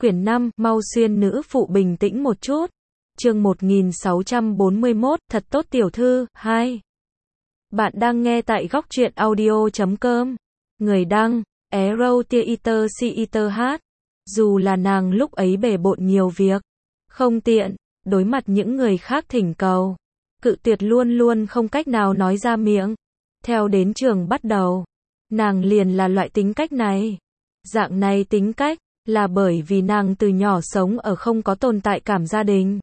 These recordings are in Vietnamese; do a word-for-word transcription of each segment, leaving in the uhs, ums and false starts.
Quyển năm, mau xuyên nữ phụ bình tĩnh một chút. Chương một nghìn sáu trăm bốn mươi mốt, thật tốt tiểu thư, hai. Bạn đang nghe tại góc truyện audio chấm com. Người đăng, Arrow Theater Theater hát. Dù là nàng lúc ấy bề bộn nhiều việc, không tiện, đối mặt những người khác thỉnh cầu. Cự tuyệt luôn luôn không cách nào nói ra miệng. Theo đến trường bắt đầu, nàng liền là loại tính cách này. Dạng này tính cách, là bởi vì nàng từ nhỏ sống ở không có tồn tại cảm gia đình.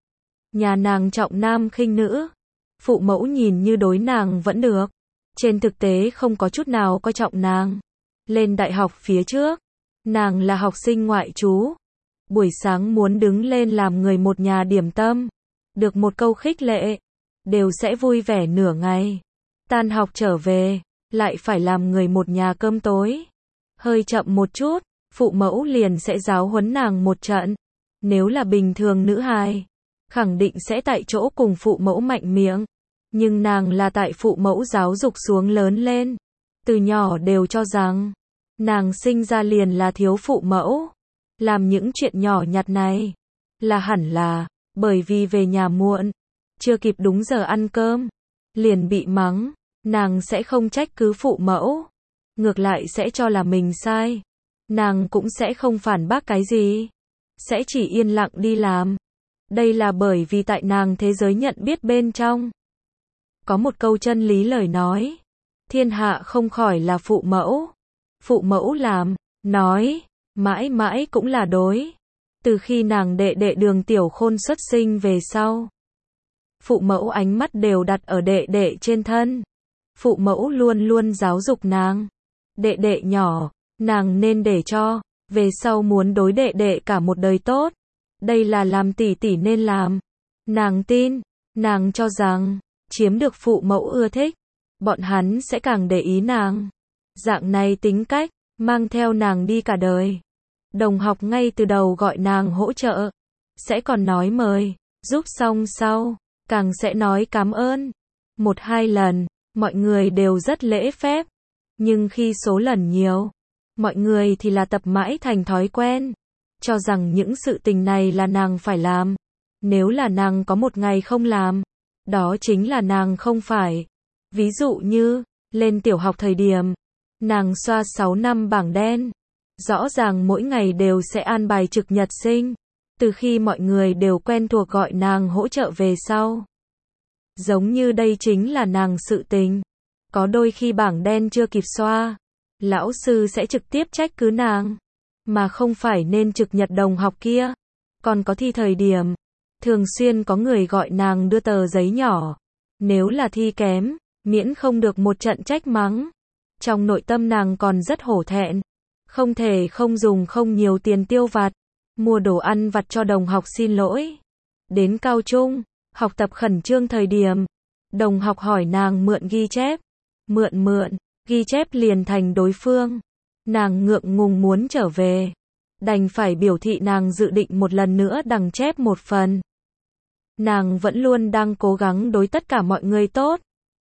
Nhà nàng trọng nam khinh nữ. Phụ mẫu nhìn như đối nàng vẫn được. Trên thực tế không có chút nào coi trọng nàng. Lên đại học phía trước, nàng là học sinh ngoại trú. Buổi sáng muốn đứng lên làm người một nhà điểm tâm. Được một câu khích lệ, đều sẽ vui vẻ nửa ngày. Tan học trở về, lại phải làm người một nhà cơm tối. Hơi chậm một chút, phụ mẫu liền sẽ giáo huấn nàng một trận. Nếu là bình thường nữ hài, khẳng định sẽ tại chỗ cùng phụ mẫu mạnh miệng. Nhưng nàng là tại phụ mẫu giáo dục xuống lớn lên. Từ nhỏ đều cho rằng, nàng sinh ra liền là thiếu phụ mẫu. Làm những chuyện nhỏ nhặt này, là hẳn là, bởi vì về nhà muộn, chưa kịp đúng giờ ăn cơm, liền bị mắng. Nàng sẽ không trách cứ phụ mẫu, ngược lại sẽ cho là mình sai. Nàng cũng sẽ không phản bác cái gì, sẽ chỉ yên lặng đi làm. Đây là bởi vì tại nàng thế giới nhận biết bên trong, có một câu chân lý lời nói, thiên hạ không khỏi là phụ mẫu. Phụ mẫu làm, nói, mãi mãi cũng là đối. Từ khi nàng đệ đệ Đường Tiểu Khôn xuất sinh về sau, phụ mẫu ánh mắt đều đặt ở đệ đệ trên thân. Phụ mẫu luôn luôn giáo dục nàng. Đệ đệ nhỏ, nàng nên để cho, về sau muốn đối đệ đệ cả một đời tốt. Đây là làm tỷ tỷ nên làm. Nàng tin, nàng cho rằng, chiếm được phụ mẫu ưa thích, bọn hắn sẽ càng để ý nàng. Dạng này tính cách, mang theo nàng đi cả đời. Đồng học ngay từ đầu gọi nàng hỗ trợ, sẽ còn nói mời, giúp xong sau, càng sẽ nói cảm ơn. Một hai lần, mọi người đều rất lễ phép. Nhưng khi số lần nhiều, mọi người thì là tập mãi thành thói quen. Cho rằng những sự tình này là nàng phải làm. Nếu là nàng có một ngày không làm, đó chính là nàng không phải. Ví dụ như, lên tiểu học thời điểm, nàng xoa sáu năm bảng đen. Rõ ràng mỗi ngày đều sẽ an bài trực nhật sinh. Từ khi mọi người đều quen thuộc gọi nàng hỗ trợ về sau. Giống như đây chính là nàng sự tình. Có đôi khi bảng đen chưa kịp xoa, lão sư sẽ trực tiếp trách cứ nàng, mà không phải nên trực nhật đồng học kia. Còn có thi thời điểm, thường xuyên có người gọi nàng đưa tờ giấy nhỏ. Nếu là thi kém, miễn không được một trận trách mắng. Trong nội tâm nàng còn rất hổ thẹn. Không thể không dùng không nhiều tiền tiêu vặt, mua đồ ăn vặt cho đồng học xin lỗi. Đến cao trung, học tập khẩn trương thời điểm, đồng học hỏi nàng mượn ghi chép. Mượn mượn, ghi chép liền thành đối phương. Nàng ngượng ngùng muốn trở về, đành phải biểu thị nàng dự định một lần nữa đằng chép một phần. Nàng vẫn luôn đang cố gắng đối tất cả mọi người tốt.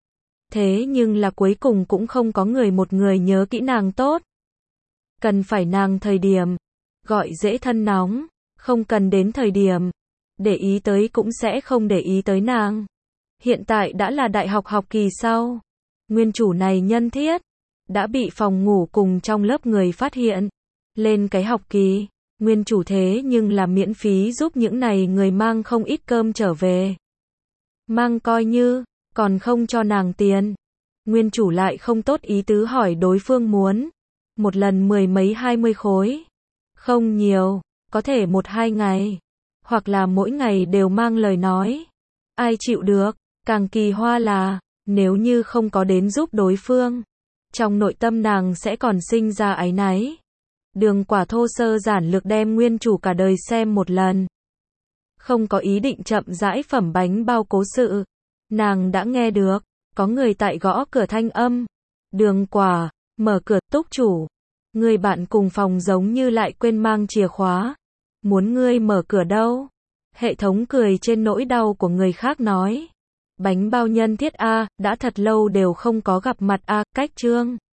Thế nhưng là cuối cùng cũng không có người một người nhớ kỹ nàng tốt. Cần phải nàng thời điểm, gọi dễ thân nóng, không cần đến thời điểm, để ý tới cũng sẽ không để ý tới nàng. Hiện tại đã là đại học học kỳ sau. Nguyên chủ này nhân thiết, đã bị phòng ngủ cùng trong lớp người phát hiện. Lên cái học kỳ, nguyên chủ thế nhưng là miễn phí giúp những này người mang không ít cơm trở về. Mang coi như, còn không cho nàng tiền. Nguyên chủ lại không tốt ý tứ hỏi đối phương muốn. Một lần mười mấy hai mươi khối. Không nhiều, có thể một hai ngày. Hoặc là mỗi ngày đều mang lời nói. Ai chịu được, càng kỳ hoa là, nếu như không có đến giúp đối phương, trong nội tâm nàng sẽ còn sinh ra áy náy. Đường Quả thô sơ giản lược đem nguyên chủ cả đời xem một lần. Không có ý định chậm rãi phẩm bánh bao cố sự. Nàng đã nghe được, có người tại gõ cửa thanh âm. Đường Quả, mở cửa, túc chủ. Người bạn cùng phòng giống như lại quên mang chìa khóa. Muốn ngươi mở cửa đâu? Hệ thống cười trên nỗi đau của người khác nói. Bánh bao nhân thiết a, đã thật lâu đều không có gặp mặt a, cách chương.